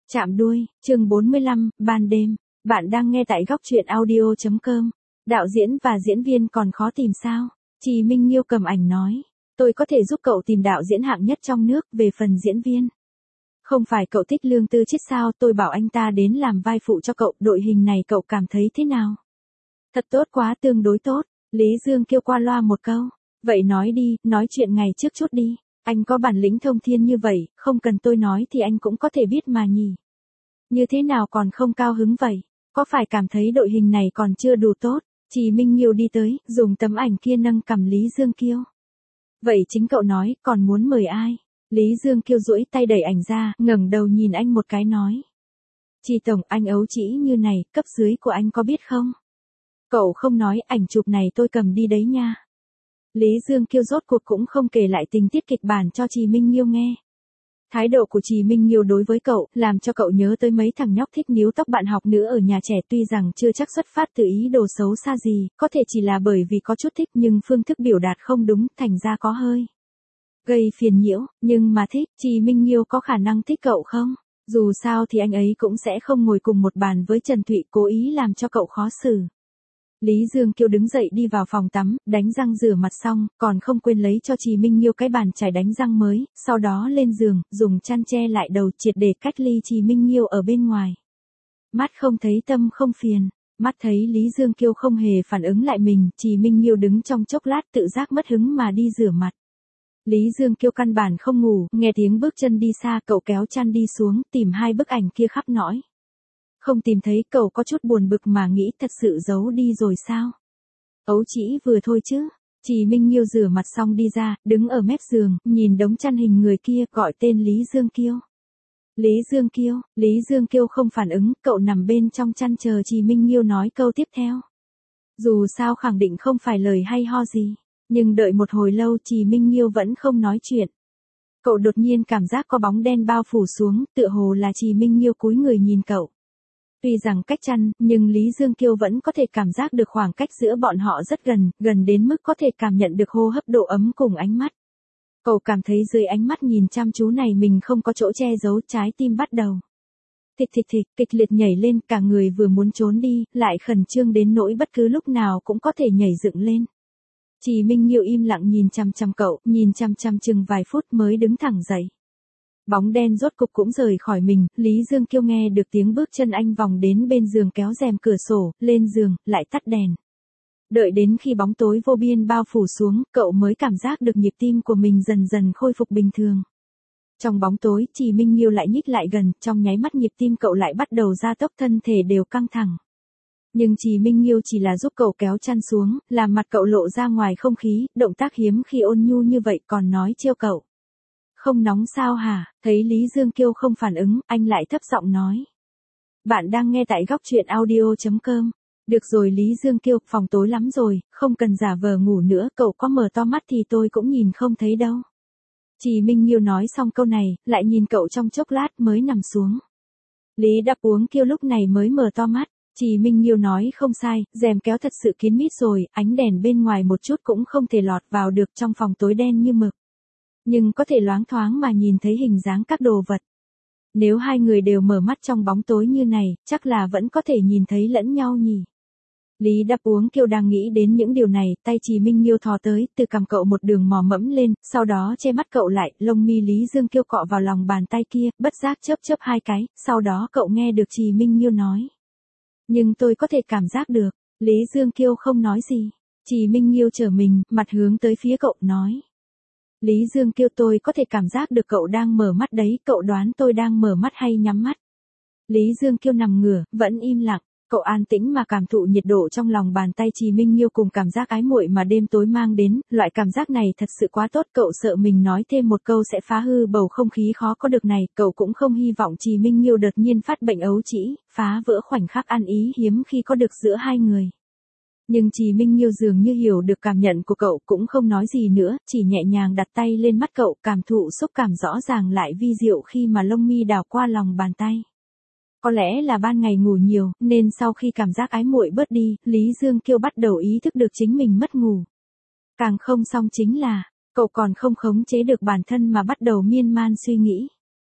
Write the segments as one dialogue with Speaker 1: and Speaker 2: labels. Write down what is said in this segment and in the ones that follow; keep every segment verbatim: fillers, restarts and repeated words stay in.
Speaker 1: Chạm đuôi, chương bốn mươi lăm, ban đêm. Bạn đang nghe tại góc truyện audio chấm com. Đạo diễn và diễn viên còn khó tìm sao? Trì Minh Nghiêu cầm ảnh nói. Tôi có thể giúp cậu tìm đạo diễn hạng nhất trong nước. Về phần diễn viên, không phải cậu thích Lương Tư Chiết sao? Tôi bảo anh ta đến làm vai phụ cho cậu. Đội hình này cậu cảm thấy thế nào? Thật tốt quá, tương đối tốt. Lý Dương kêu qua loa một câu. Vậy nói đi, nói chuyện ngày trước chút đi. Anh có bản lĩnh thông thiên như vậy, không cần tôi nói thì anh cũng có thể biết mà nhỉ. Như thế nào còn không cao hứng vậy? Có phải cảm thấy đội hình này còn chưa đủ tốt? Trì Minh Nghiêu đi tới, dùng tấm ảnh kia nâng cằm Lý Dương Kiêu. Vậy chính cậu nói, còn muốn mời ai? Lý Dương Kiêu duỗi tay đẩy ảnh ra, ngẩng đầu nhìn anh một cái nói. Trì tổng, anh ấu trĩ như này, cấp dưới của anh có biết không? Cậu không nói, ảnh chụp này tôi cầm đi đấy nha. Lý Dương Kiêu rốt cuộc cũng không kể lại tình tiết kịch bản cho Trì Minh Nghiêu nghe. Thái độ của Trì Minh Nghiêu đối với cậu, làm cho cậu nhớ tới mấy thằng nhóc thích níu tóc bạn học nữa ở nhà trẻ, tuy rằng chưa chắc xuất phát từ ý đồ xấu xa gì, có thể chỉ là bởi vì có chút thích nhưng phương thức biểu đạt không đúng, thành ra có hơi gây phiền nhiễu, nhưng mà thích. Trì Minh Nghiêu có khả năng thích cậu không? Dù sao thì anh ấy cũng sẽ không ngồi cùng một bàn với Trần Thụy, cố ý làm cho cậu khó xử. Lý Dương Kiêu đứng dậy đi vào phòng tắm, đánh răng rửa mặt xong, còn không quên lấy cho Trì Minh Nghiêu cái bàn chải đánh răng mới, sau đó lên giường, dùng chăn che lại đầu, triệt để cách ly Trì Minh Nghiêu ở bên ngoài. Mắt không thấy tâm không phiền, mắt thấy Lý Dương Kiêu không hề phản ứng lại mình, Trì Minh Nghiêu đứng trong chốc lát tự giác mất hứng mà đi rửa mặt. Lý Dương Kiêu căn bản không ngủ, nghe tiếng bước chân đi xa, cậu kéo chăn đi xuống, tìm hai bức ảnh kia khắp nỗi. Không tìm thấy, cậu có chút buồn bực mà nghĩ thật sự giấu đi rồi sao? Ấu trĩ vừa thôi chứ. Trì Minh Nghiêu rửa mặt xong đi ra, đứng ở mép giường, nhìn đống chăn hình người kia, gọi tên Lý Dương Kiêu. Lý Dương Kiêu, Lý Dương Kiêu không phản ứng, cậu nằm bên trong chăn chờ Trì Minh Nghiêu nói câu tiếp theo. Dù sao khẳng định không phải lời hay ho gì, nhưng đợi một hồi lâu Trì Minh Nghiêu vẫn không nói chuyện. Cậu đột nhiên cảm giác có bóng đen bao phủ xuống, tựa hồ là Trì Minh Nghiêu cúi người nhìn cậu. Tuy rằng cách chăn, nhưng Lý Dương Kiêu vẫn có thể cảm giác được khoảng cách giữa bọn họ rất gần, gần đến mức có thể cảm nhận được hô hấp độ ấm cùng ánh mắt. Cậu cảm thấy dưới ánh mắt nhìn chăm chú này mình không có chỗ che giấu, trái tim bắt đầu thịch thịch thịch, kịch liệt nhảy lên, cả người vừa muốn trốn đi, lại khẩn trương đến nỗi bất cứ lúc nào cũng có thể nhảy dựng lên. Trì Minh Nghiêu im lặng nhìn chăm chăm cậu, nhìn chăm chăm chừng vài phút mới đứng thẳng dậy. Bóng đen rốt cục cũng rời khỏi mình, Lý Dương Kiêu nghe được tiếng bước chân anh vòng đến bên giường, kéo rèm cửa sổ, lên giường, lại tắt đèn. Đợi đến khi bóng tối vô biên bao phủ xuống, cậu mới cảm giác được nhịp tim của mình dần dần khôi phục bình thường. Trong bóng tối, Trì Minh Nghiêu lại nhích lại gần, trong nháy mắt nhịp tim cậu lại bắt đầu gia tốc, thân thể đều căng thẳng. Nhưng Trì Minh Nghiêu chỉ là giúp cậu kéo chăn xuống, làm mặt cậu lộ ra ngoài không khí, động tác hiếm khi ôn nhu như vậy, còn nói trêu cậu. Không nóng sao hả? Thấy Lý Dương Kiêu không phản ứng, anh lại thấp giọng nói. Bạn đang nghe tại góc truyện audio chấm com. Được rồi Lý Dương Kiêu, phòng tối lắm rồi, không cần giả vờ ngủ nữa, cậu có mở to mắt thì tôi cũng nhìn không thấy đâu. Trì Minh Nghiêu nói xong câu này, lại nhìn cậu trong chốc lát mới nằm xuống. Lý Đáp Uống Kiêu lúc này mới mở to mắt. Trì Minh Nghiêu nói không sai, rèm kéo thật sự kín mít rồi, ánh đèn bên ngoài một chút cũng không thể lọt vào được, trong phòng tối đen như mực. Nhưng có thể loáng thoáng mà nhìn thấy hình dáng các đồ vật. Nếu hai người đều mở mắt trong bóng tối như này, chắc là vẫn có thể nhìn thấy lẫn nhau nhỉ. Lý Đáp Uống Kiêu đang nghĩ đến những điều này, tay Trì Minh Nghiêu thò tới, từ cằm cậu một đường mò mẫm lên, sau đó che mắt cậu lại, lông mi Lý Dương Kiêu cọ vào lòng bàn tay kia, bất giác chớp chớp hai cái, sau đó cậu nghe được Trì Minh Nghiêu nói. Nhưng tôi có thể cảm giác được. Lý Dương Kiêu không nói gì. Trì Minh Nghiêu trở mình, mặt hướng tới phía cậu, nói. Lý Dương Kiêu, tôi có thể cảm giác được cậu đang mở mắt đấy, cậu đoán tôi đang mở mắt hay nhắm mắt? Lý Dương Kiêu nằm ngửa, vẫn im lặng, cậu an tĩnh mà cảm thụ nhiệt độ trong lòng bàn tay Trì Minh Nghiêu cùng cảm giác ái muội mà đêm tối mang đến, loại cảm giác này thật sự quá tốt, cậu sợ mình nói thêm một câu sẽ phá hư bầu không khí khó có được này, cậu cũng không hy vọng Trì Minh Nghiêu đột nhiên phát bệnh ấu trĩ, phá vỡ khoảnh khắc ăn ý hiếm khi có được giữa hai người. Nhưng Trì Minh Nghiêu dường như hiểu được cảm nhận của cậu, cũng không nói gì nữa, chỉ nhẹ nhàng đặt tay lên mắt cậu, cảm thụ xúc cảm rõ ràng lại vi diệu khi mà lông mi đào qua lòng bàn tay. Có lẽ là ban ngày ngủ nhiều, nên sau khi cảm giác ái muội bớt đi, Lý Dương Kiêu bắt đầu ý thức được chính mình mất ngủ. Càng không xong chính là, cậu còn không khống chế được bản thân mà bắt đầu miên man suy nghĩ.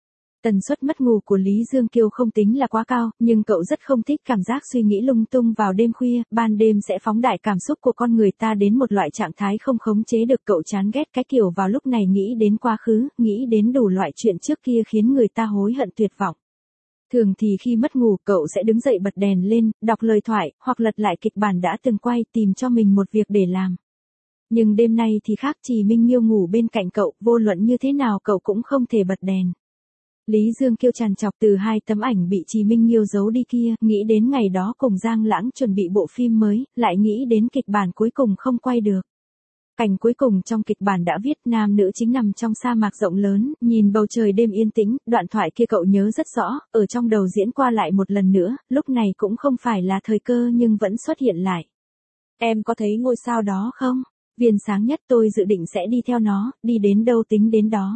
Speaker 1: Tần suất mất ngủ của Lý Dương Kiêu không tính là quá cao, nhưng cậu rất không thích cảm giác suy nghĩ lung tung vào đêm khuya, ban đêm sẽ phóng đại cảm xúc của con người ta đến một loại trạng thái không khống chế được. Cậu chán ghét cái kiểu vào lúc này nghĩ đến quá khứ, nghĩ đến đủ loại chuyện trước kia khiến người ta hối hận tuyệt vọng. Thường thì khi mất ngủ, cậu sẽ đứng dậy bật đèn lên, đọc lời thoại, hoặc lật lại kịch bản đã từng quay, tìm cho mình một việc để làm. Nhưng đêm nay thì khác, Trì Minh Nghiêu ngủ bên cạnh cậu, vô luận như thế nào cậu cũng không thể bật đèn. Lý Dương Kiêu trằn trọc từ hai tấm ảnh bị Trì Minh Nghiêu giấu đi kia, nghĩ đến ngày đó cùng Giang Lãng chuẩn bị bộ phim mới, lại nghĩ đến kịch bản cuối cùng không quay được. Cảnh cuối cùng trong kịch bản đã viết, nam nữ chính nằm trong sa mạc rộng lớn, nhìn bầu trời đêm yên tĩnh, đoạn thoại kia cậu nhớ rất rõ, ở trong đầu diễn qua lại một lần nữa, lúc này cũng không phải là thời cơ nhưng vẫn xuất hiện lại. Em có thấy ngôi sao đó không? Viên sáng nhất, tôi dự định sẽ đi theo nó, đi đến đâu tính đến đó.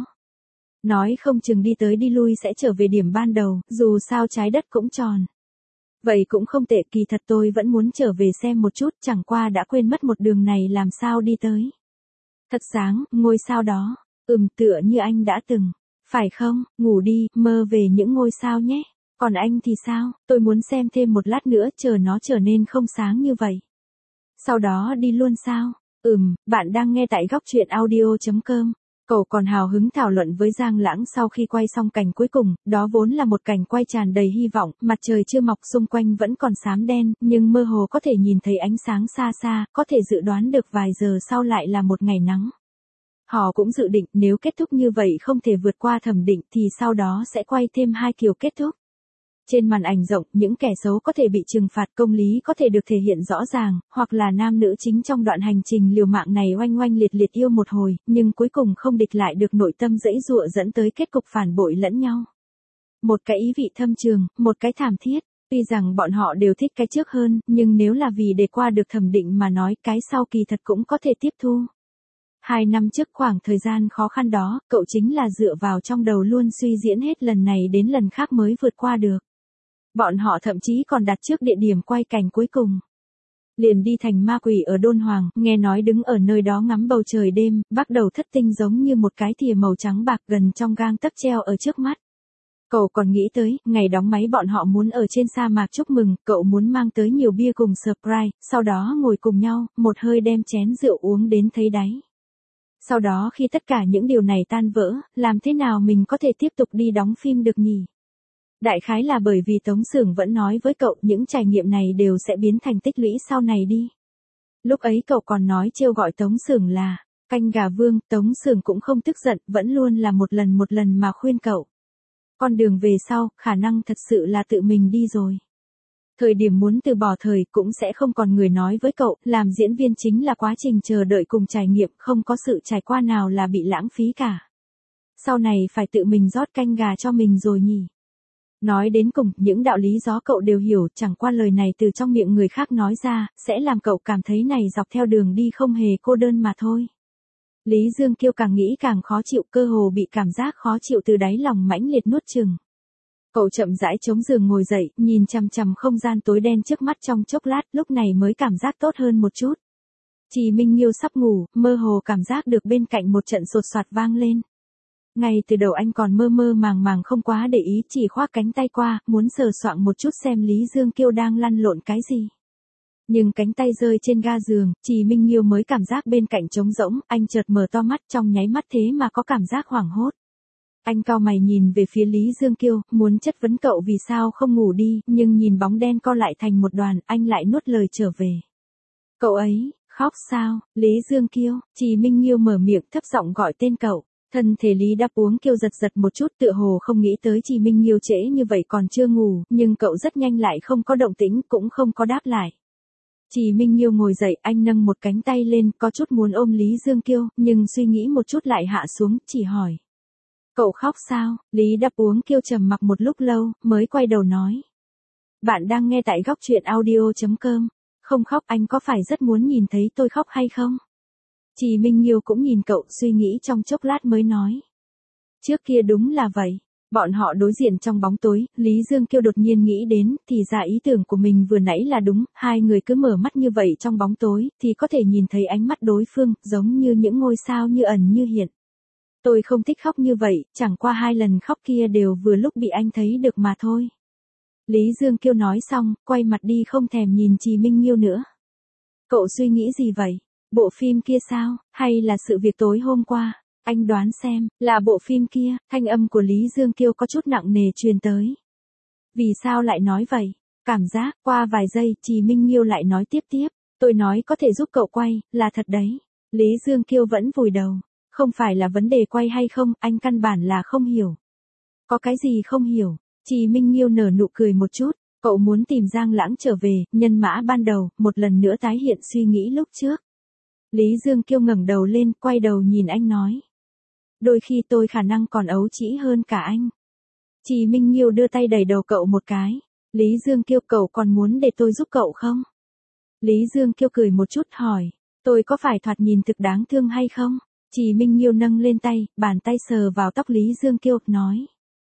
Speaker 1: Nói không chừng đi tới đi lui sẽ trở về điểm ban đầu, dù sao trái đất cũng tròn. Vậy cũng không tệ, kỳ thật tôi vẫn muốn trở về xem một chút, chẳng qua đã quên mất một đường này làm sao đi tới. Thật sáng, ngôi sao đó, ừm tựa như anh đã từng. Phải không, ngủ đi, mơ về những ngôi sao nhé. Còn anh thì sao, tôi muốn xem thêm một lát nữa, chờ nó trở nên không sáng như vậy. Sau đó đi luôn sao? Ừm, bạn đang nghe tại góc truyện audio chấm com. Cậu còn hào hứng thảo luận với Giang Lãng sau khi quay xong cảnh cuối cùng, đó vốn là một cảnh quay tràn đầy hy vọng, mặt trời chưa mọc xung quanh vẫn còn xám đen, nhưng mơ hồ có thể nhìn thấy ánh sáng xa xa, có thể dự đoán được vài giờ sau lại là một ngày nắng. Họ cũng dự định nếu kết thúc như vậy không thể vượt qua thẩm định thì sau đó sẽ quay thêm hai kiểu kết thúc. Trên màn ảnh rộng, những kẻ xấu có thể bị trừng phạt, công lý có thể được thể hiện rõ ràng, hoặc là nam nữ chính trong đoạn hành trình liều mạng này oanh oanh liệt liệt yêu một hồi, nhưng cuối cùng không địch lại được nội tâm dẫy dụa dẫn tới kết cục phản bội lẫn nhau. Một cái ý vị thâm trường, một cái thảm thiết, tuy rằng bọn họ đều thích cái trước hơn, nhưng nếu là vì để qua được thẩm định mà nói, cái sau kỳ thật cũng có thể tiếp thu. Hai năm trước khoảng thời gian khó khăn đó, cậu chính là dựa vào trong đầu luôn suy diễn hết lần này đến lần khác mới vượt qua được. Bọn họ thậm chí còn đặt trước địa điểm quay cảnh cuối cùng. Liền đi thành ma quỷ ở Đôn Hoàng, nghe nói đứng ở nơi đó ngắm bầu trời đêm, bắt đầu thất tinh giống như một cái thìa màu trắng bạc gần trong gang tấc treo ở trước mắt. Cậu còn nghĩ tới, ngày đóng máy bọn họ muốn ở trên sa mạc chúc mừng, cậu muốn mang tới nhiều bia cùng surprise, sau đó ngồi cùng nhau, một hơi đem chén rượu uống đến thấy đáy. Sau đó khi tất cả những điều này tan vỡ, làm thế nào mình có thể tiếp tục đi đóng phim được nhỉ? Đại khái là bởi vì Tống Sưởng vẫn nói với cậu những trải nghiệm này đều sẽ biến thành tích lũy sau này đi. Lúc ấy cậu còn nói trêu gọi Tống Sưởng là canh gà vương, Tống Sưởng cũng không tức giận, vẫn luôn là một lần một lần mà khuyên cậu. Con đường về sau, khả năng thật sự là tự mình đi rồi. Thời điểm muốn từ bỏ thời cũng sẽ không còn người nói với cậu, làm diễn viên chính là quá trình chờ đợi cùng trải nghiệm, không có sự trải qua nào là bị lãng phí cả. Sau này phải tự mình rót canh gà cho mình rồi nhỉ. Nói đến cùng, những đạo lý đó cậu đều hiểu, chẳng qua lời này từ trong miệng người khác nói ra, sẽ làm cậu cảm thấy này dọc theo đường đi không hề cô đơn mà thôi. Lý Dương Kiêu càng nghĩ càng khó chịu, cơ hồ bị cảm giác khó chịu từ đáy lòng mãnh liệt nuốt chừng. Cậu chậm rãi chống giường ngồi dậy, nhìn chằm chằm không gian tối đen trước mắt trong chốc lát, lúc này mới cảm giác tốt hơn một chút. Trì Minh Nghiêu sắp ngủ, mơ hồ cảm giác được bên cạnh một trận sột soạt vang lên. Ngay từ đầu anh còn mơ mơ màng màng không quá để ý, chỉ khoác cánh tay qua, muốn sờ soạng một chút xem Lý Dương Kiêu đang lăn lộn cái gì. Nhưng cánh tay rơi trên ga giường, Trì Minh Nghiêu mới cảm giác bên cạnh trống rỗng, anh chợt mở to mắt, trong nháy mắt thế mà có cảm giác hoảng hốt. Anh cau mày nhìn về phía Lý Dương Kiêu, muốn chất vấn cậu vì sao không ngủ đi, nhưng nhìn bóng đen co lại thành một đoàn, anh lại nuốt lời trở về. Cậu ấy, khóc sao? Lý Dương Kiêu, Trì Minh Nghiêu mở miệng thấp giọng gọi tên cậu. Thân thể Lý Đáp Uống Kiêu giật giật một chút, tựa hồ không nghĩ tới Trì Minh Nghiêu trễ như vậy còn chưa ngủ, nhưng cậu rất nhanh lại không có động tĩnh, cũng không có đáp lại. Trì Minh Nghiêu ngồi dậy, anh nâng một cánh tay lên, có chút muốn ôm Lý Dương Kiêu, nhưng suy nghĩ một chút lại hạ xuống, chỉ hỏi. Cậu khóc sao? Lý Đáp Uống Kiêu trầm mặc một lúc lâu, mới quay đầu nói. Bạn đang nghe tại góc truyện audio chấm com. Không khóc, anh có phải rất muốn nhìn thấy tôi khóc hay không? Trì Minh Nghiêu cũng nhìn cậu, suy nghĩ trong chốc lát mới nói. Trước kia đúng là vậy. Bọn họ đối diện trong bóng tối, Lý Dương Kiêu đột nhiên nghĩ đến, thì ra ý tưởng của mình vừa nãy là đúng, hai người cứ mở mắt như vậy trong bóng tối, thì có thể nhìn thấy ánh mắt đối phương, giống như những ngôi sao như ẩn như hiện. Tôi không thích khóc như vậy, chẳng qua hai lần khóc kia đều vừa lúc bị anh thấy được mà thôi. Lý Dương Kiêu nói xong, quay mặt đi không thèm nhìn Trì Minh Nghiêu nữa. Cậu suy nghĩ gì vậy? Bộ phim kia sao, hay là sự việc tối hôm qua? Anh đoán xem, là bộ phim kia. Thanh âm của Lý Dương Kiêu có chút nặng nề truyền tới. Vì sao lại nói vậy? Cảm giác, qua vài giây, Trì Minh Nghiêu lại nói tiếp tiếp. Tôi nói có thể giúp cậu quay, là thật đấy. Lý Dương Kiêu vẫn vùi đầu. Không phải là vấn đề quay hay không, anh căn bản là không hiểu. Có cái gì không hiểu? Trì Minh Nghiêu nở nụ cười một chút. Cậu muốn tìm Giang Lãng trở về, nhân mã ban đầu, một lần nữa tái hiện suy nghĩ lúc trước. Lý Dương Kiêu ngẩng đầu lên, quay đầu nhìn anh nói. Đôi khi tôi khả năng còn ấu trĩ hơn cả anh. Trì Minh Nghiêu đưa tay đẩy đầu cậu một cái. Lý Dương Kiêu, cậu còn muốn để tôi giúp cậu không? Lý Dương Kiêu cười một chút hỏi. Tôi có phải thoạt nhìn thực đáng thương hay không? Trì Minh Nghiêu nâng lên tay, bàn tay sờ vào tóc Lý Dương Kiêu, nói.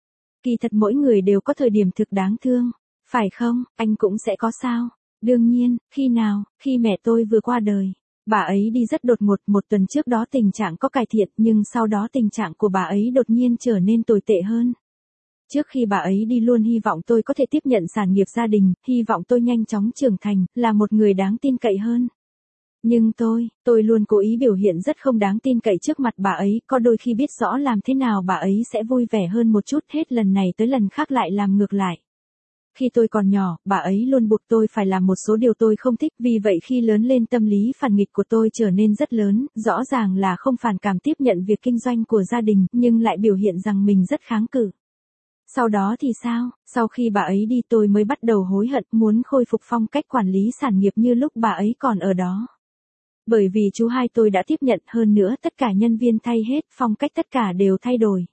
Speaker 1: Kỳ thật mỗi người đều có thời điểm thực đáng thương. Phải không, anh cũng sẽ có sao? Đương nhiên, khi nào, khi mẹ tôi vừa qua đời. Bà ấy đi rất đột ngột, một tuần trước đó tình trạng có cải thiện nhưng sau đó tình trạng của bà ấy đột nhiên trở nên tồi tệ hơn. Trước khi bà ấy đi luôn hy vọng tôi có thể tiếp nhận sản nghiệp gia đình, hy vọng tôi nhanh chóng trưởng thành, là một người đáng tin cậy hơn. Nhưng tôi, tôi luôn cố ý biểu hiện rất không đáng tin cậy trước mặt bà ấy, có đôi khi biết rõ làm thế nào bà ấy sẽ vui vẻ hơn một chút, hết lần này tới lần khác lại làm ngược lại. Khi tôi còn nhỏ, bà ấy luôn buộc tôi phải làm một số điều tôi không thích, vì vậy khi lớn lên tâm lý phản nghịch của tôi trở nên rất lớn, rõ ràng là không phản cảm tiếp nhận việc kinh doanh của gia đình, nhưng lại biểu hiện rằng mình rất kháng cự. Sau đó thì sao? Sau khi bà ấy đi tôi mới bắt đầu hối hận, muốn khôi phục phong cách quản lý sản nghiệp như lúc bà ấy còn ở đó. Bởi vì chú hai tôi đã tiếp nhận, hơn nữa tất cả nhân viên thay hết, phong cách tất cả đều thay đổi.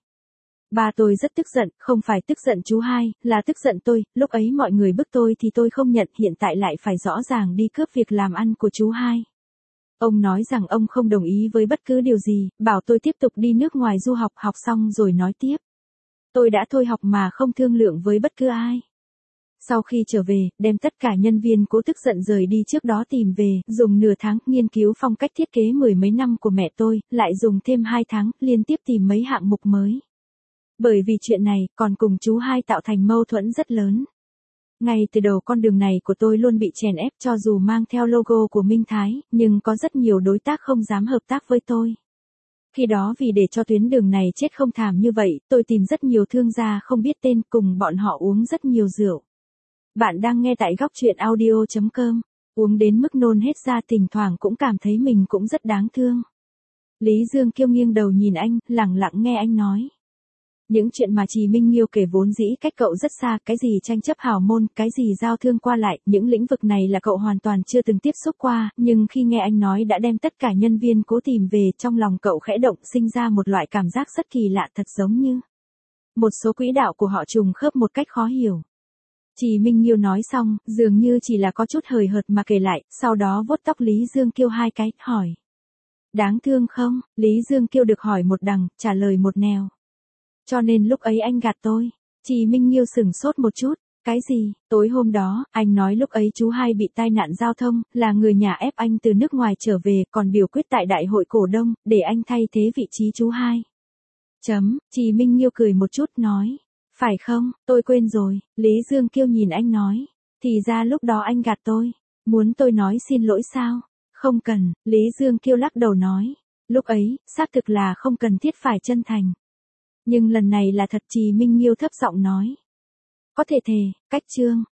Speaker 1: Ba tôi rất tức giận, không phải tức giận chú hai, là tức giận tôi, lúc ấy mọi người bức tôi thì tôi không nhận, hiện tại lại phải rõ ràng đi cướp việc làm ăn của chú hai. Ông nói rằng ông không đồng ý với bất cứ điều gì, bảo tôi tiếp tục đi nước ngoài du học, học xong rồi nói tiếp. Tôi đã thôi học mà không thương lượng với bất cứ ai. Sau khi trở về, đem tất cả nhân viên cố tức giận rời đi trước đó tìm về, dùng nửa tháng nghiên cứu phong cách thiết kế mười mấy năm của mẹ tôi, lại dùng thêm hai tháng, liên tiếp tìm mấy hạng mục mới. Bởi vì chuyện này, còn cùng chú hai tạo thành mâu thuẫn rất lớn. Ngay từ đầu con đường này của tôi luôn bị chèn ép, cho dù mang theo logo của Minh Thái, nhưng có rất nhiều đối tác không dám hợp tác với tôi. Khi đó vì để cho tuyến đường này chết không thảm như vậy, tôi tìm rất nhiều thương gia không biết tên, cùng bọn họ uống rất nhiều rượu. Bạn đang nghe tại góc truyện audio chấm com. Uống đến mức nôn hết ra, thỉnh thoảng cũng cảm thấy mình cũng rất đáng thương. Lý Dương Kiêu nghiêng đầu nhìn anh, lẳng lặng nghe anh nói. Những chuyện mà Trì Minh Nghiêu kể vốn dĩ cách cậu rất xa, cái gì tranh chấp hào môn, cái gì giao thương qua lại, những lĩnh vực này là cậu hoàn toàn chưa từng tiếp xúc qua, nhưng khi nghe anh nói đã đem tất cả nhân viên cố tìm về, trong lòng cậu khẽ động, sinh ra một loại cảm giác rất kỳ lạ, thật giống như một số quỹ đạo của họ trùng khớp một cách khó hiểu. Trì Minh Nghiêu nói xong, dường như chỉ là có chút hời hợt mà kể lại, sau đó vuốt tóc Lý Dương Kiêu hai cái, hỏi. Đáng thương không? Lý Dương Kiêu được hỏi một đằng, trả lời một nẻo. Cho nên lúc ấy anh gạt tôi. Trì Minh Nghiêu sửng sốt một chút. Cái gì? Tối hôm đó, anh nói lúc ấy chú hai bị tai nạn giao thông, là người nhà ép anh từ nước ngoài trở về, còn biểu quyết tại đại hội cổ đông, để anh thay thế vị trí chú hai. Chấm, Trì Minh Nghiêu cười một chút nói. Phải không, tôi quên rồi. Lý Dương Kiêu nhìn anh nói. Thì ra lúc đó anh gạt tôi. Muốn tôi nói xin lỗi sao? Không cần, Lý Dương Kiêu lắc đầu nói. Lúc ấy, xác thực là không cần thiết phải chân thành. Nhưng lần này là thật, Trì Minh Nghiêu thấp giọng nói. Có thể thề, cách chương.